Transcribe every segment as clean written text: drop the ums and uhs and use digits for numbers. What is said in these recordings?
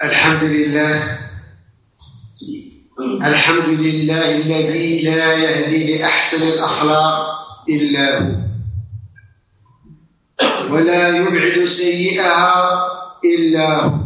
الحمد لله الذي لا يهدي لأحسن الأخلاق إلا هو، ولا يبعد سيئها إلا هو.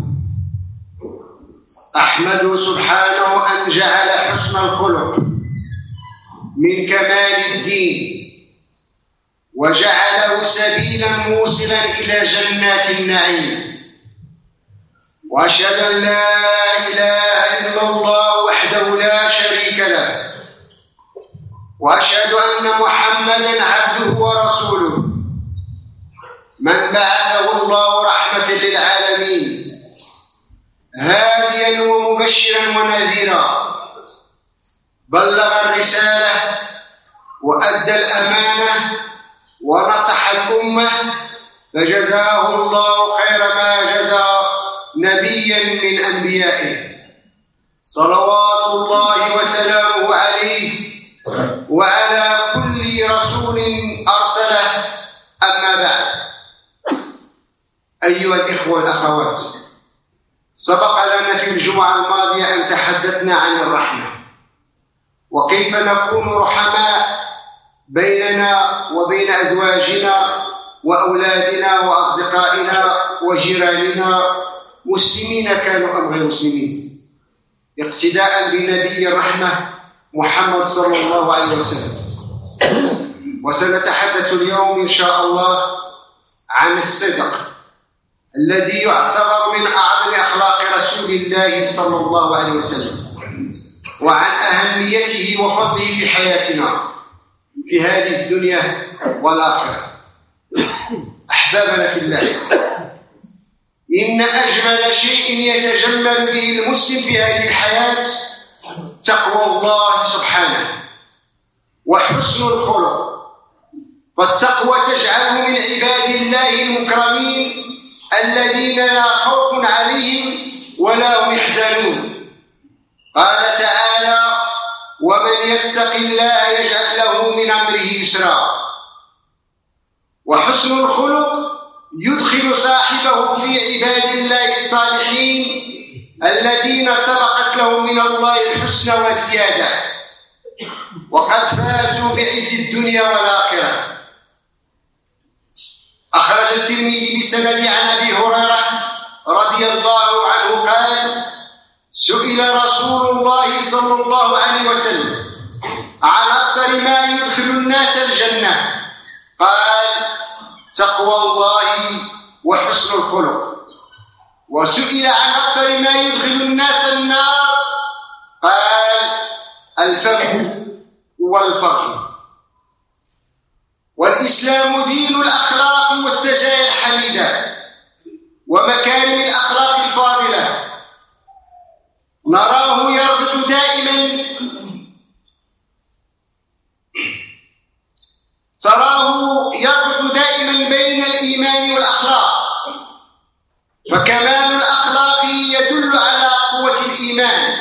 أحمده سبحانه أن جعل حسن الخلق من كمال الدين، وجعله سبيلا موصلا إلى جنات النعيم. وأشهد أن لا إله إلا الله وحده لا شريك له، وأشهد أن محمدا عبده ورسوله من بعثه الله رحمة للعالمين، هاديا ومبشرا ونذيرا، بلغ الرسالة وأدى الأمانة ونصح الأمة، فجزاه الله خير ما جزى نبيا من أنبيائه، صلوات الله وسلامه عليه وعلى كل رسول أرسله. أما بعد، أيها الإخوة والأخوات، سبق لنا في الجمعة الماضية أن تحدثنا عن الرحمة، وكيف نكون رحماء بيننا وبين أزواجنا وأولادنا وأصدقائنا وجيراننا، مسلمين كانوا أم غير مسلمين، اقتداء بنبي الرحمة محمد صلى الله عليه وسلم. وسنتحدث اليوم إن شاء الله عن الصدق الذي يعتبر من أعظم أخلاق رسول الله صلى الله عليه وسلم، وعن أهميته وفضله في حياتنا في هذه الدنيا والآخرة. أحبابنا في الله، إن أجمل شيء يتجمل به المسلم في هذه الحياة تقوى الله سبحانه وحسن الخلق، فالتقوى تجعله من عباد الله المكرمين الذين لا خوف عليهم ولا هم يحزنون. قال تعالى: ومن يتق الله يجعل له من أمره يسرا. وحسن الخلق يدخل صاحبه في عباد الله الصالحين الذين سبقت لهم من الله الحسنى والزيادة، وقد فازوا بعز الدنيا والآخرة. أخرج الترمذي بسند عن أبي هريرة رضي الله عنه قال: سئل رسول الله صلى الله عليه وسلم عن أكثر ما يدخل الناس الجنة، قال: تقوى الله وحسن الخلق. وسئل عن أكثر ما يدخل الناس النار، قال: الفم والفرج. والإسلام دين الأخلاق والسجايا الحميدة ومكارم الأخلاق الفاضلة. نراه يربط دائما بين الإيمان والأخلاق، فكمال الأخلاق يدل على قوة الإيمان،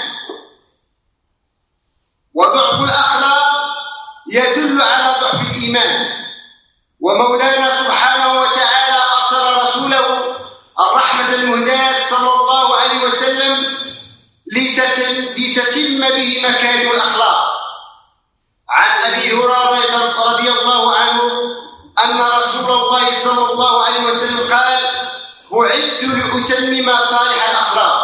وضعف الأخلاق يدل على ضعف الإيمان. ومولانا سبحانه وتعالى أرسل رسوله الرحمة المهداة صلى الله عليه وسلم لتتم به مكارم الأخلاق. عن أبي هريرة رضي الله عنه أن رسول الله صلى الله عليه وسلم قال: بعثت لأتمم صالح الأخلاق.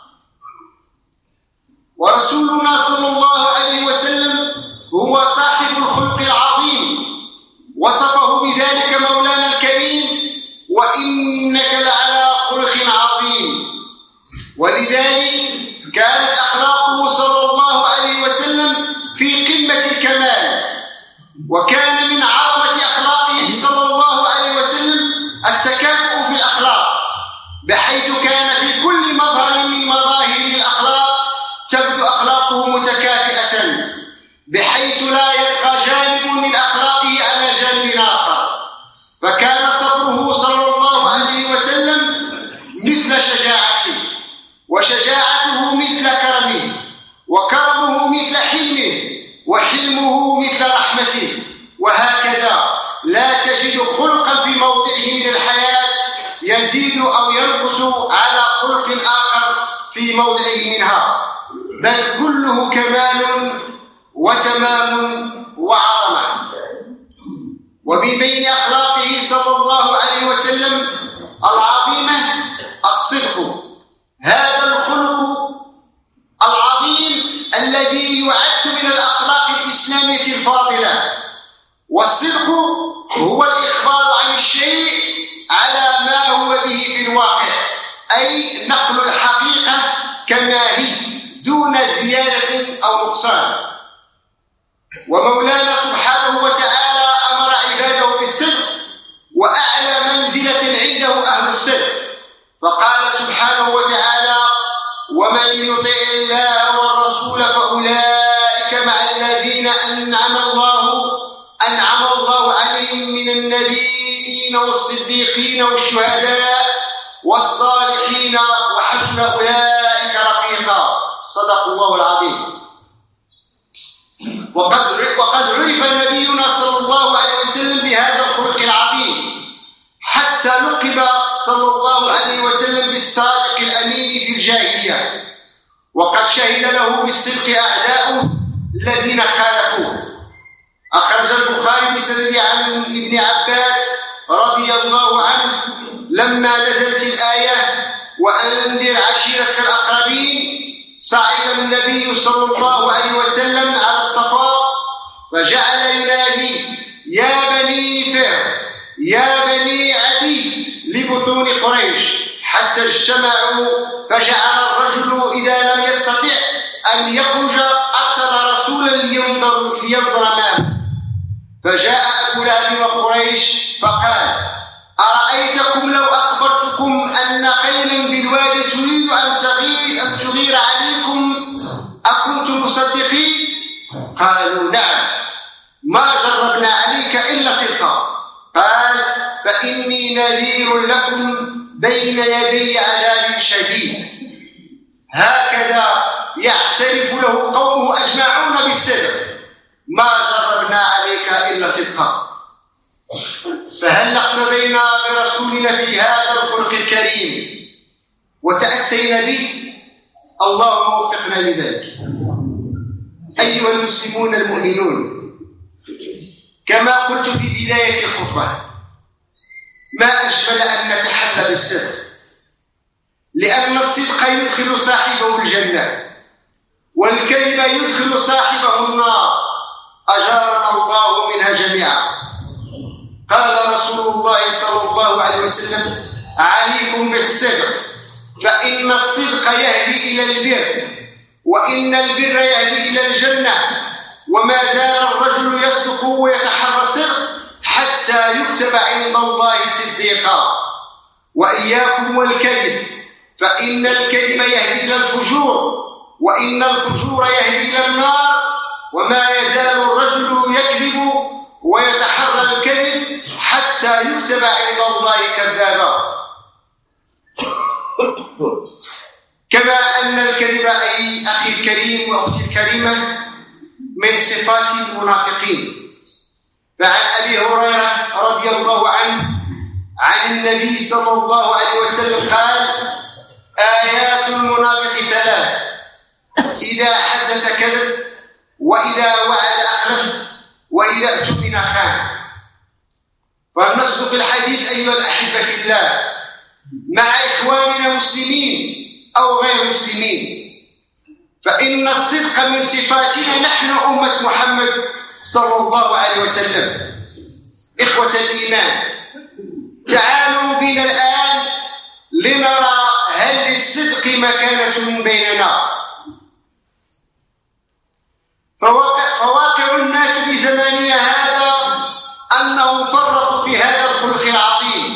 ورسولنا صلى الله عليه وسلم هو صاحب الخلق العظيم، وصفه بذلك مولانا الكريم: وإنك لعلى خلق عظيم. ولذلك كانت أخلاقه صلى الله عليه وسلم في قمة الكمال. وكان من عظمة أخلاقه صلى الله عليه وسلم التكافؤ في الأخلاق، بحيث كان في كل مظهر من مظاهر الأخلاق تبدو أخلاقه متكافئة، بحيث لا يبقى جانب من أخلاقه على جانب آخر. فكان صبره صلى الله عليه وسلم مثل شجاعته، وشجاعته مثل كرمه، وكرمه مثل حلمه، وحلمه مثل رحمته. وهكذا لا تجد خلقا في موضعه من الحياة يزيد أو ينقص على خلق آخر في موضعه منها، بل كله كمال وتمام وعظمة. ومن بين أخلاقه صلى الله عليه وسلم العظيمة الصدق، هذا الخلق العظيم الذي يعد من الأخلاق الإسلامية الفاضلة. والصدق هو الإخبار عن الشيء على ما هو به في الواقع، أي نقل الحقيقة كما هي دون زيادة أو نقصان. ومولانا سبحانه وتعالى أمر عباده بالصدق، وأعلى منزلة عنده أهل الصدق، فقال سبحانه وتعالى: ومن يطع الله والرسول فأولئك مع الذين أنعم الله عليهم من النبيين والصديقين والشهداء والصالحين وحسن أولئك رفيقا. صدق الله العظيم. وقد عرف نبينا صلى الله عليه وسلم بهذا الخلق العظيم، حتى لقب صلى الله عليه وسلم بالصادق الأمين في الجاهلية، وقد شهد له بالصدق أعداؤه الذين خالفوه. أخرج البخاري بسند عن ابن عباس رضي الله عنه لما نزلت الآية: وأنذر عشيرتك الأقربين، صعد النبي صلى الله عليه وسلم على الصفا فجعل ينادي: يا بني فهر، يا بني عدي، لبطون قريش، حتى اجتمعوا، فجعل الرجل إذا لم يستطع أن يخرج أرسل رسولا لينظر معه. فجاء أبو لهب وقريش فقال: أرأيتكم لو أخبرتكم أن خيلا بالوادي تريد أن تغير عليكم أكنتم مصدقين؟ قالوا: نعم، ما جربنا عليك إلا صدقا. قال: فإني نذير لكم بين يدي عذاب شديد. هكذا يعترف له قومه أجمعون بالصدق: ما جربنا عليك إلا صدقا. فهل اقتدينا برسولنا في هذا الخلق الكريم وتأسينا به؟ اللهم وفقنا لذلك. أيها المسلمون المؤمنون، كما قلت في بداية الخطبة، ما أجمل أن نتحلى بالصدق، لأن الصدق يدخل صاحبه الجنة، والكذب يدخل صاحبه النار، أجارنا الله منها جميعا. قال رسول الله صلى الله عليه وسلم: عليكم بالصدق، فإن الصدق يهدي إلى البر، وإن البر يهدي إلى الجنة. وما زال الرجل يصدق ويتحرى الصدق حتى يكتب عند الله صديقا. وإياكم والكذب، فإن الكذب يهدي إلى الفجور، وإن الفجور يهدي إلى النار. وما يزال الرجل يكذب ويتحرى الكذب حتى يكتب عند الله كذابا. كما أن الكذب، أي أخي الكريم وأختي الكريمة، من صفات المنافقين. فعن أبي هريرة رضي الله عنه عن النبي صلى الله عليه وسلم قال: آيات المنافق ثلاث: إذا حدث كذب، وإذا وعد أخلف، وإذا اؤتمن خان. فلنصدق الحديث أيها الأحبة في الله مع إخواننا مسلمين أو غير مسلمين، فإن الصدق من صفاتنا نحن أمة محمد صلى الله عليه وسلم. إخوة الإيمان، تعالوا بنا الآن لنرى هل للصدق مكانة بيننا. فواقع الناس في زماننا هذا أنهم فرطوا في هذا الخلق العظيم،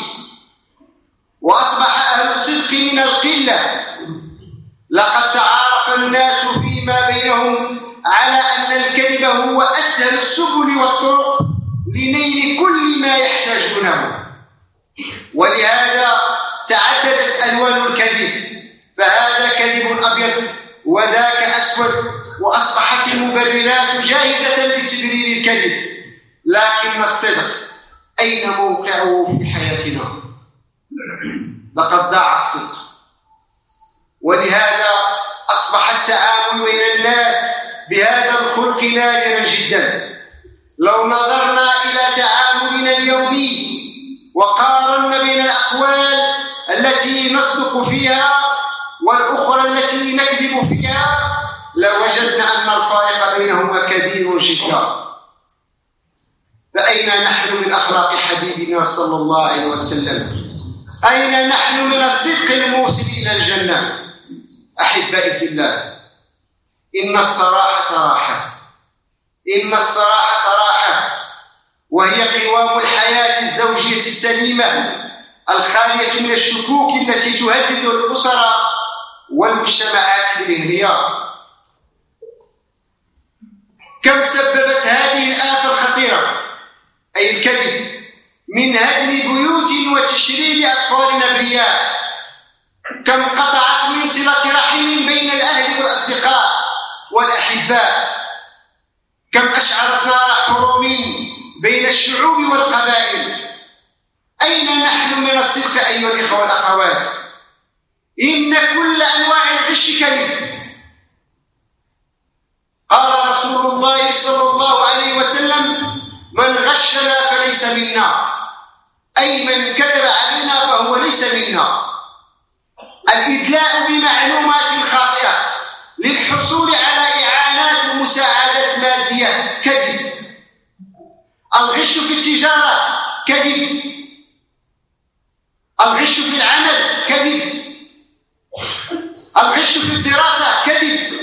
وأصبح أهل الصدق من القلة. لقد تعارف الناس فيما بينهم على أن الكذب هو أسهل السبل والطرق لنيل كل ما يحتاجونه، ولهذا تعددت ألوان الكذب، فهذا كذب أبيض وذاك أسود، وأصبحت المبررات جاهزة لتبرير الكذب. لكن الصدق أين موقعه في حياتنا؟ لقد ضاع الصدق. ولهذا أصبح التعامل بين الناس بهذا الخلق نادرا جدا. لو نظرنا إلى تعاملنا اليومي وقارنا بين الأقوال التي نصدق فيها والأخرى التي نكذب فيها لوجدنا أن الفارق بينهما كبير جدا. فأين نحن من أخلاق حبيبنا صلى الله عليه وسلم؟ أين نحن من الصدق الموصل إلى الجنة؟ أحبائي في الله، إن الصراحة راحة، إن الصراحة راحة، وهي قوام الحياة الزوجية السليمة الخالية من الشكوك التي تهدد الأسر والمجتمعات بالانهيار. كم سببت هذه الآفة الخطيرة أي الكذب من هدم بيوت وتشريد أطفال أبرياء، كم قطعت من صلة رحم بين الأهل والأصدقاء والأحباء، كم أشعلت نار حروب بين الشعوب والقبائل. أين نحن من الصدق أيها الإخوة والأخوات؟ إن كل أنواع الغش كذب. قال رسول الله صلى الله عليه وسلم: من غشنا فليس منا، أي من كذب علينا فهو ليس منا. الإدلاء بمعلومات خاطئة للحصول على إعانات ومساعدات مادية كذب. الغش في التجارة كذب. الغش في العمل كذب. الغش في الدراسة كذب.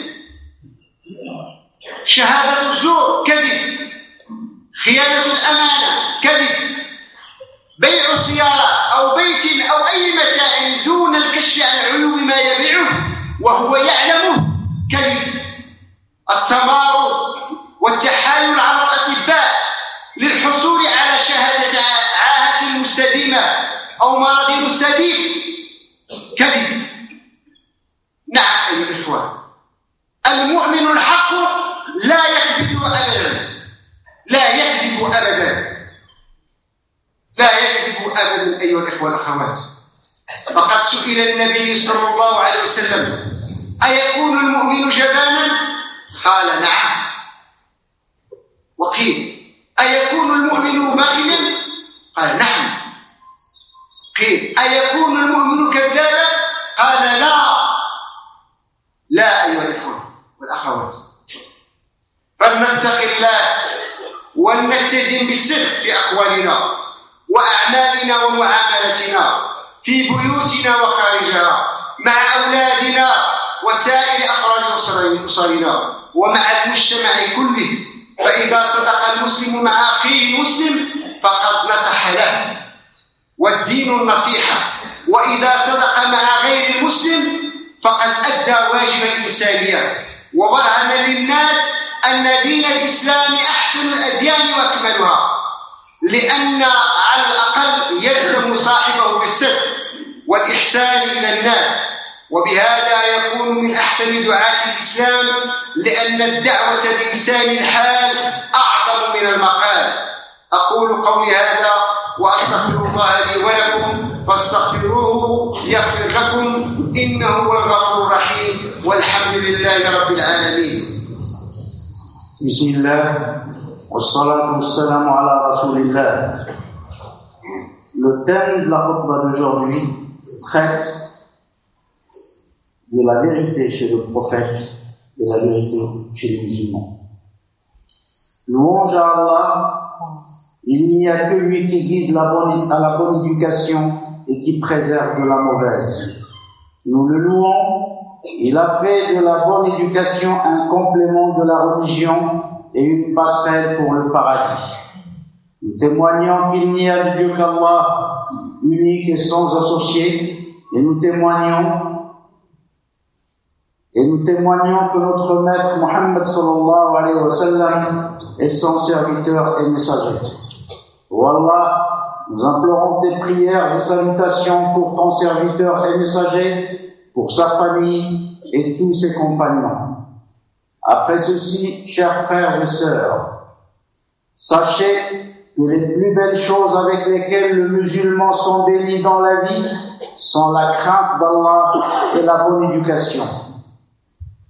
شهادة الزور كذب. خيانة الأمانة كذب. بيع السيارة أو بيت أو أي متاع دون الكشف عن عيوب ما يبيعه وهو يعلمه كذب. التمارض والتحايل على الأطباء للحصول على شهادة عاهة مستديمة أو مرض مستديم كذب. نعم أيها الإخوة، المؤمن الحق لا يكذب أبدا، لا يكذب أبدا، لا يكذب أبدا أيها الإخوة والأخوات. فقد سئل النبي صلى الله عليه وسلم: أيكون المؤمن جبانا؟ قال: نعم. وقيل: أيكون المؤمن بخيلا؟ قال: نعم. قيل: أيكون المؤمن كذابا؟ قال: لا. لا أيها الإخوة والأخوات، فلنتق الله ولنلتزم بالصدق في أقوالنا وأعمالنا ومعاملتنا في بيوتنا وخارجها، مع أولادنا وسائر أفراد أسرنا ومع المجتمع كله. فإذا صدق المسلم مع أخيه المسلم فقد نصح له، والدين النصيحة. وإذا صدق مع غير المسلم فقد أدى واجب الإنسانية وبرهن للناس أن دين الإسلام أحسن الأديان وأكملها، لأن على الأقل يلزم صاحبه بالصدق والإحسان إلى الناس، وبهذا يكون من أحسن دعاة الإسلام، لأن الدعوة بلسان الحال أعظم من المقال. أقول قولي هذا وأستغفر الله لي ولكم فاستغفروه يغفر لكم، إنه هو الغفور الرحيم، والحمد لله رب العالمين. بسم الله والصلاة والسلام على رسول الله. Le thème de la khutbah d'aujourd'hui traite de la vérité chez le prophète et la vérité chez les musulmans. Louange à Allah, il n'y a que lui qui guide à la bonne éducation et qui préserve de la mauvaise. Nous le louons, il a fait de la bonne éducation un complément de la religion et une passerelle pour le paradis. Nous témoignons qu'il n'y a de Dieu qu'Allah, unique et sans associé, et nous témoignons que notre maître Muhammad sallallahu alayhi wa sallam est son serviteur et messager. Oh Allah, nous implorons tes prières et salutations pour ton serviteur et messager, pour sa famille et tous ses compagnons. Après ceci, chers frères et sœurs, sachez que les plus belles choses avec lesquelles le musulman sont bénis dans la vie sont la crainte d'Allah et la bonne éducation.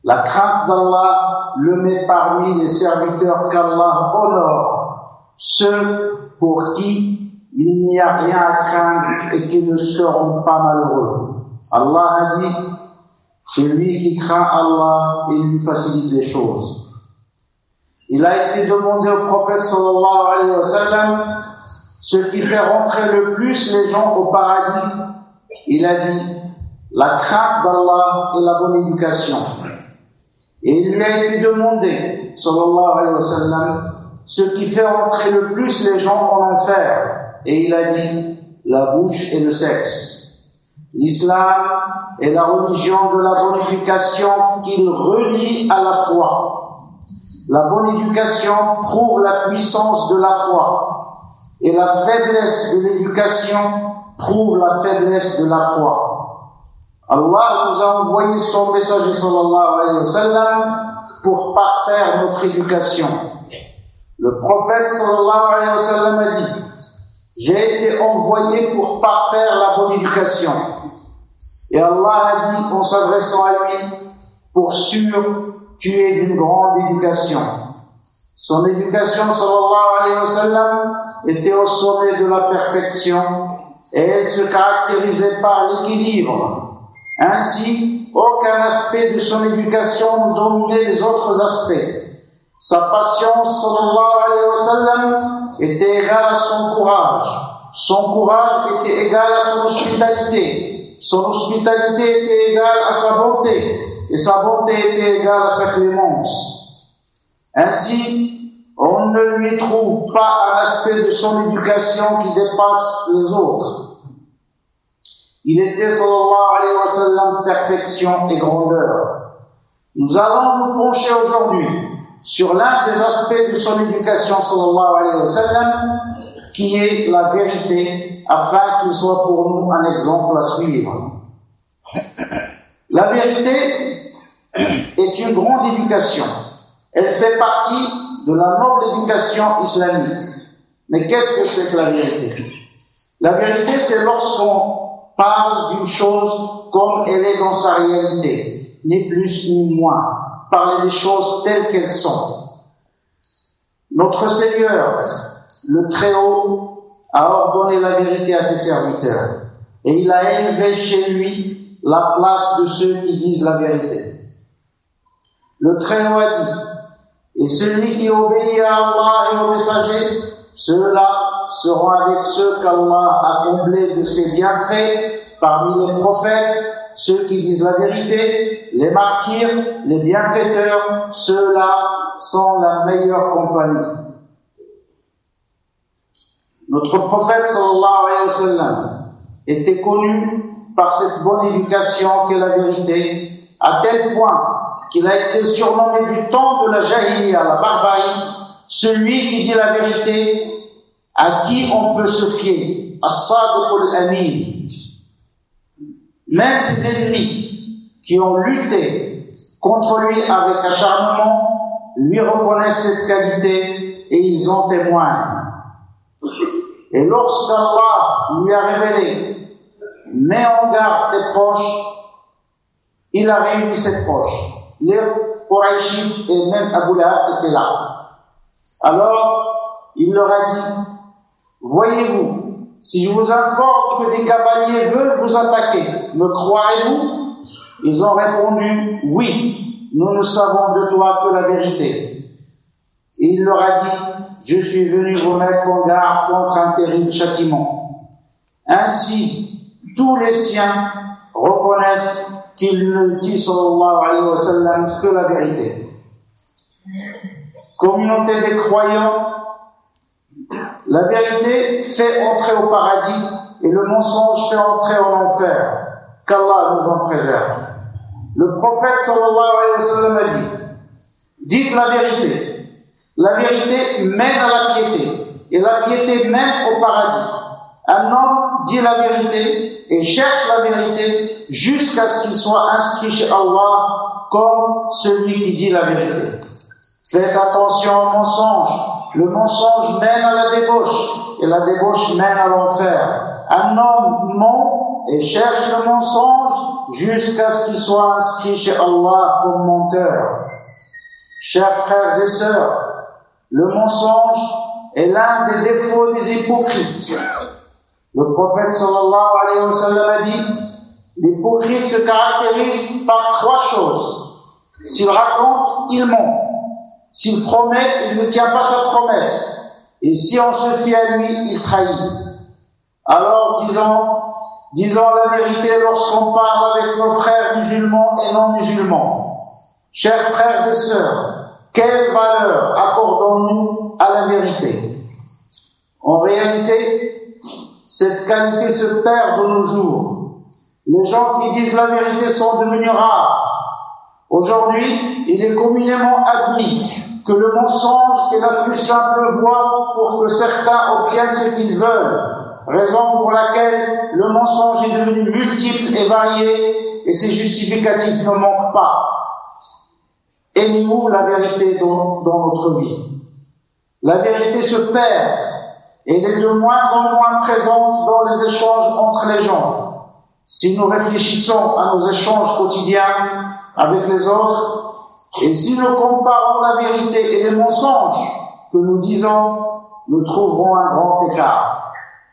La crainte d'Allah le met parmi les serviteurs qu'Allah honore, ceux pour qui il n'y a rien à craindre et qui ne seront pas malheureux. Allah a dit, celui qui craint Allah, il lui facilite les choses. Il a été demandé au prophète sallallahu alayhi wa sallam ce qui fait rentrer le plus les gens au paradis. Il a dit la crainte d'Allah et la bonne éducation. Et il lui a été demandé sallallahu alayhi wa sallam ce qui fait rentrer le plus les gens en enfer. Et il a dit la bouche et le sexe. L'islam est la religion de la bonne éducation qu'il relie à la foi. La bonne éducation prouve la puissance de la foi et la faiblesse de l'éducation prouve la faiblesse de la foi. Allah nous a envoyé son messager sallallahu alayhi wa sallam pour parfaire notre éducation. Le prophète sallallahu alayhi wa sallam a dit: j'ai été envoyé pour parfaire la bonne éducation. Et Allah a dit en s'adressant à lui: pour sûr, tu es d'une grande éducation. Son éducation, sallallahu alayhi wa sallam, était au sommet de la perfection et elle se caractérisait par l'équilibre. Ainsi, aucun aspect de son éducation ne dominait les autres aspects. Sa patience, sallallahu alayhi wa sallam, était égale à son courage. Son courage était égal à son hospitalité. Son hospitalité était égale à sa bonté. Et sa bonté était égale à sa clémence. Ainsi, on ne lui trouve pas un aspect de son éducation qui dépasse les autres. Il était, sallallahu alayhi wa sallam, perfection et grandeur. Nous allons nous pencher aujourd'hui sur l'un des aspects de son éducation, sallallahu alayhi wa sallam, qui est la vérité, afin qu'il soit pour nous un exemple à suivre. La vérité est une grande éducation. Elle fait partie de la noble éducation islamique. Mais qu'est-ce que c'est que la vérité? La vérité, c'est lorsqu'on parle d'une chose comme elle est dans sa réalité, ni plus ni moins. Parler des choses telles qu'elles sont. Notre Seigneur, le Très-Haut, a ordonné la vérité à ses serviteurs. Et il a élevé chez lui la place de ceux qui disent la vérité. Le Très-Haut a dit: et celui qui obéit à Allah et au messager, ceux-là seront avec ceux qu'Allah a comblés de ses bienfaits parmi les prophètes, ceux qui disent la vérité, les martyrs, les bienfaiteurs, ceux-là sont la meilleure compagnie. Notre prophète sallallahu alayhi wa sallam était connu par cette bonne éducation qu'est la vérité, à tel point qu'il a été surnommé du temps de la jahiliya, la barbarie, celui qui dit la vérité, à qui on peut se fier, as-sadiq al-amin. Même ses ennemis qui ont lutté contre lui avec acharnement lui reconnaissent cette qualité et ils en témoignent. Et lorsqu'Allah lui a révélé: mets en garde tes proches, il a réuni ses proches. Les Qurayshites et même Abu Lahab étaient là. Alors, il leur a dit: voyez-vous, si je vous informe que des cavaliers veulent vous attaquer, me croirez-vous? Ils ont répondu: oui, nous ne savons de toi que la vérité. Et il leur a dit: je suis venu vous mettre en garde contre un terrible châtiment. Ainsi, tous les siens reconnaissent qu'il ne dit, sallallahu alayhi wa sallam, que la vérité. Communauté des croyants, la vérité fait entrer au paradis et le mensonge fait entrer en enfer. Qu'Allah nous en préserve. Le prophète sallallahu alayhi wa sallam a dit: dites la vérité. La vérité mène à la piété et la piété mène au paradis. Un homme dit la vérité et cherche la vérité jusqu'à ce qu'il soit inscrit chez Allah comme celui qui dit la vérité. Faites attention au mensonge. Le mensonge mène à la débauche et la débauche mène à l'enfer. Un homme ment et cherche le mensonge jusqu'à ce qu'il soit inscrit chez Allah comme menteur. Chers frères et sœurs, le mensonge est l'un des défauts des hypocrites. Le prophète sallallahu alayhi wa sallam a dit: l'hypocrite se caractérise par 3 choses. S'il raconte, il ment. S'il promet, il ne tient pas sa promesse. Et si on se fie à lui, il trahit. Alors disons la vérité lorsqu'on parle avec nos frères musulmans et non musulmans. Chers frères et sœurs, quelle valeur accordons-nous à la vérité? En réalité, cette qualité se perd de nos jours. Les gens qui disent la vérité sont devenus rares. Aujourd'hui, il est communément admis que le mensonge est la plus simple voie pour que certains obtiennent ce qu'ils veulent, raison pour laquelle le mensonge est devenu multiple et varié et ses justificatifs ne manquent pas. Aimez-vous la vérité dans notre vie? La vérité se perd et elle est de moins en moins présente dans les échanges entre les gens. Si nous réfléchissons à nos échanges quotidiens avec les autres, et si nous comparons la vérité et les mensonges que nous disons, nous trouverons un grand écart.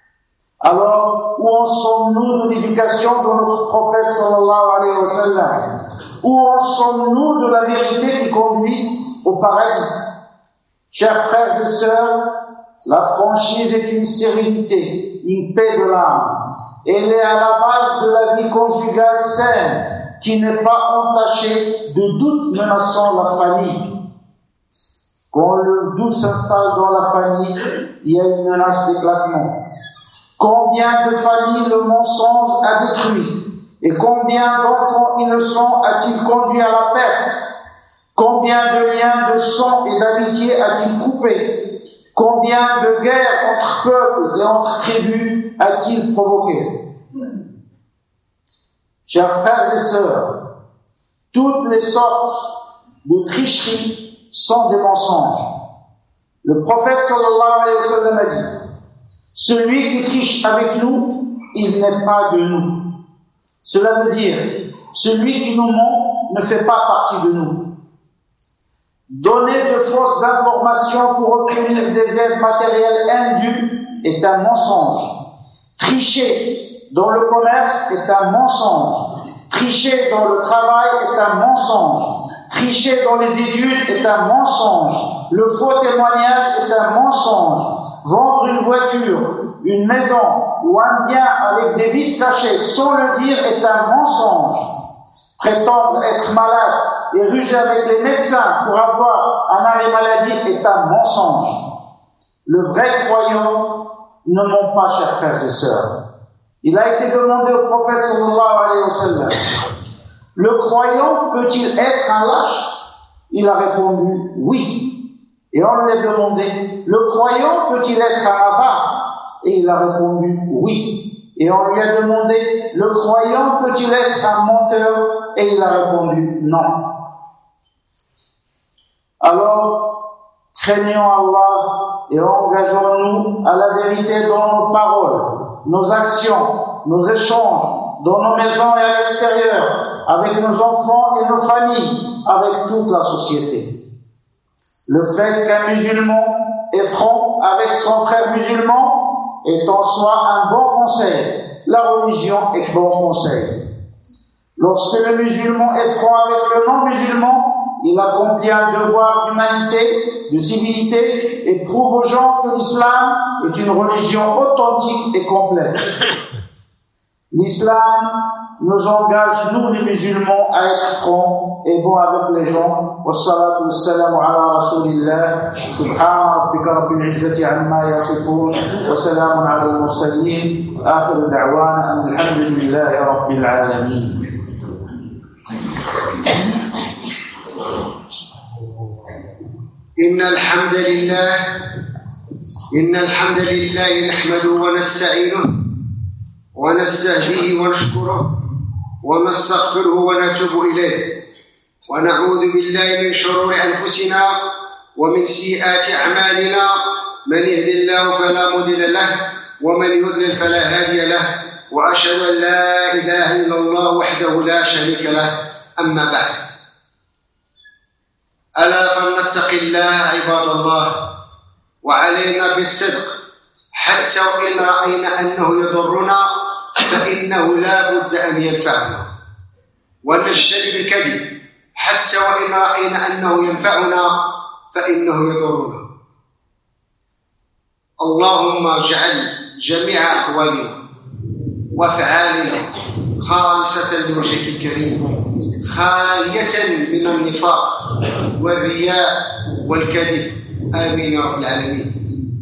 Alors, où en sommes-nous de l'éducation de notre prophète sallallahu alayhi wa sallam? Où en sommes-nous de la vérité qui conduit au paradis? Chers frères et sœurs, la franchise est une sérénité, une paix de l'âme. Elle est à la base de la vie conjugale saine, qui n'est pas entachée de doutes menaçant la famille. Quand le doute s'installe dans la famille, il y a une menace d'éclatement. Combien de familles le mensonge a détruit? Et combien d'enfants innocents a-t-il conduit à la perte? Combien de liens de sang et d'amitié a-t-il coupé? Combien de guerres entre peuples et entre tribus a-t-il provoqué? Chers frères et sœurs, toutes les sortes de tricheries sont des mensonges. Le prophète sallallahu alayhi wa sallam a dit: celui qui triche avec nous, il n'est pas de nous. Cela veut dire, celui qui nous ment ne fait pas partie de nous. Donner de fausses informations pour obtenir des aides matérielles indues est un mensonge. Tricher dans le commerce est un mensonge. Tricher dans le travail est un mensonge. Tricher dans les études est un mensonge. Le faux témoignage est un mensonge. Vendre une voiture, une maison ou un bien avec des vices cachés sans le dire est un mensonge. Prétendre être malade et ruser avec les médecins pour avoir un arrêt maladie est un mensonge. Le vrai croyant ne ment pas, chers frères et sœurs. Il a été demandé au prophète sallallahu alayhi wa sallam: le croyant peut-il être un lâche? Il a répondu oui. Et on lui a demandé: le croyant peut-il être un avare? Et il a répondu oui. Et on lui a demandé: le croyant peut-il être un menteur? Et il a répondu non. Alors, craignons Allah et engageons-nous à la vérité dans nos paroles, nos actions, nos échanges, dans nos maisons et à l'extérieur, avec nos enfants et nos familles, avec toute la société. Le fait qu'un musulman est franc avec son frère musulman est en soi un bon conseil. La religion est bon conseil. Lorsque le musulman est franc avec le non-musulman, il accomplit un devoir d'humanité, de civilité et prouve aux gens que l'islam est une religion authentique et complète. L'islam nous engage, nous les musulmans, à être francs et bons avec les gens. Wassalatu wassalamu ala rasulillah. Subhana rabbika rabbil izzati amma yasifun. Wa salamun ala al-mursalin. Akhiru da'wana alhamdulillahi rabbil alamin. إن الحمد لله نحمده ونستعينه ونستهديه ونشكره ونستغفره ونتوب إليه ونعوذ بالله من شرور أنفسنا ومن سيئات أعمالنا من يهد الله فلا مضل له ومن يضلل فلا هادي له وأشهد أن لا إله إلا الله وحده لا شريك له. أما بعد، ألا فلنتق الله عباد الله، وعلينا بالصدق حتى وإن رأينا أنه يضرنا فإنه لا بد أن ينفعنا، ونجتنب الكذب حتى وإن رأينا أنه ينفعنا فإنه يضرنا. اللهم اجعل جميع أقوالنا وأفعالنا خالصة لوجهك الكريم، خالية من النفاق والرياء والكذب. آمين يا رب العالمين.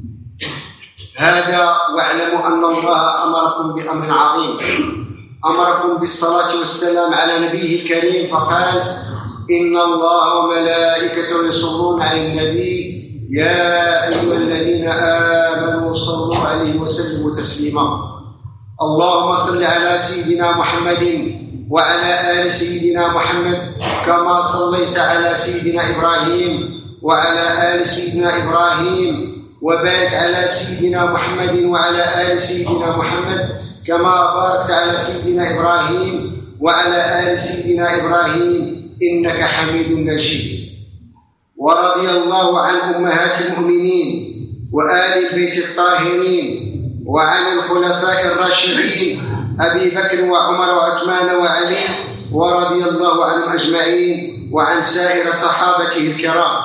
هذا واعلموا أن الله أمركم بأمر عظيم، أمركم بالصلاة والسلام على نبيه الكريم، فقال: إن الله وملائكته يصلون على النبي يا أيها الذين آمنوا صلوا عليه وسلموا تسليما. اللهم صل على سيدنا محمد وعلى آل سيدنا محمد كما صليت على سيدنا إبراهيم وعلى آل سيدنا إبراهيم، وبارك على سيدنا محمد وعلى آل سيدنا محمد كما باركت على سيدنا إبراهيم وعلى آل سيدنا إبراهيم إنك حميد مجيد. ورضي الله عن أمهات المؤمنين وآل البيت الطاهرين وعن الخلفاء الراشدين أبي بكر وعمر وعثمان وعلي، ورضي الله عنهم أجمعين وعن سائر صحابته الكرام.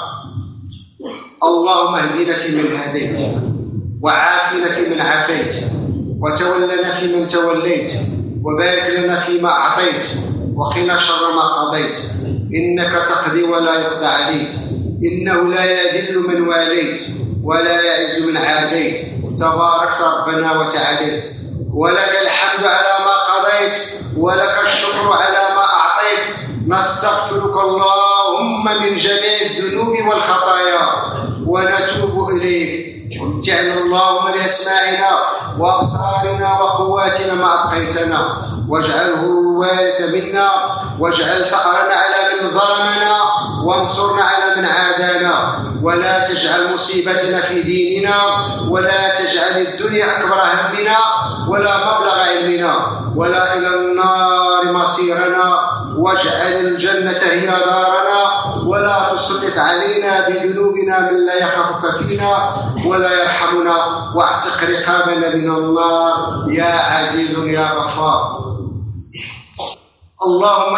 اللهم اهدنا فيمن هديت، وعافنا فيمن عافيت، وتولنا فيمن توليت، وبارك لنا فيما أعطيت، وقنا شر ما قضيت، إنك تقضي ولا يقضى عليك، إنه لا يذل من واليت ولا يعز من عاديت، تباركت ربنا وتعاليت، ولك الحمد على ما قضيت ولك الشكر على ما أعطيت. نستغفرك اللهم من جميع الذنوب والخطايا ونتوب إليك. ومتعنا اللهم بأسماعنا وأبصارنا وقواتنا ما أبقيتنا، واجعله الوارث منا، واجعل ثأرنا على من ظلمنا، وانصرنا على من عادانا، ولا تجعل مصيبتنا في ديننا، ولا تجعل الدنيا أكبر همنا ولا مبلغ علمنا، ولا إلى النار مصيرنا، واجعل الجنة هي دارنا، ولا تسلط علينا بذنوبنا من لا يخافك فينا ولا يرحمنا، واعتق رقابنا من النار يا عزيز يا غفار. اللهم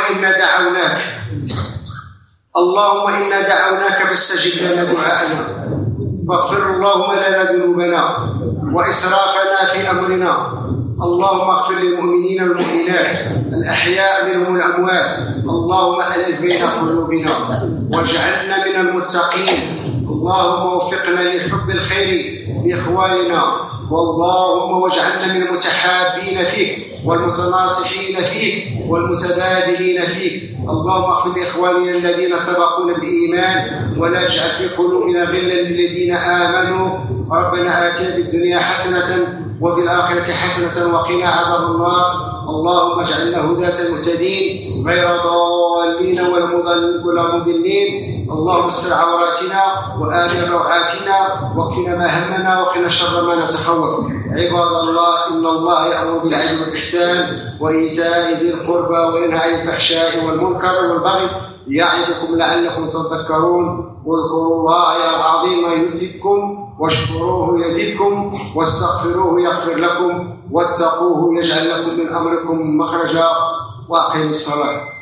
إنا دعوناك فاستجب لنا دعاءنا، فاغفر اللهم لنا ذنوبنا وإسرافنا في أمرنا. اللهم اغفر للمؤمنين والمؤمنات الأحياء منهم الأموات. اللهم ألف بين قلوبنا واجعلنا من المتقين. اللهم وفقنا لحب الخير بإخواننا، واللهم واجعلنا من المتحابين فيك والمتناصحين فيك والمتبادلين فيك. اللهم اغفر لإخواننا الذين سبقونا بالإيمان، ولا تجعل في قلوبنا غلا للذين آمنوا. ربنا آتنا في الدنيا حسنة وفي الآخرة حسنة وقنا عذاب النار. اللهم اجعلنا هداة مهتدين غير ضالين ولا مضلين. اللهم استر عوراتنا وآمن روعاتنا، واكفنا ما همنا وقنا شر ما نتخوف. عباد الله، إن الله يأمر بالعدل والإحسان وإيتاء ذي القربى وينهى عن الفحشاء والمنكر والبغي يعظكم لعلكم تذكرون. واذكروا الله العظيم يذكركم، واشكروه يزدكم، واستغفروه يغفر لكم، واتقوه يجعل لكم من أمركم مخرجا. وأقيموا الصلاة.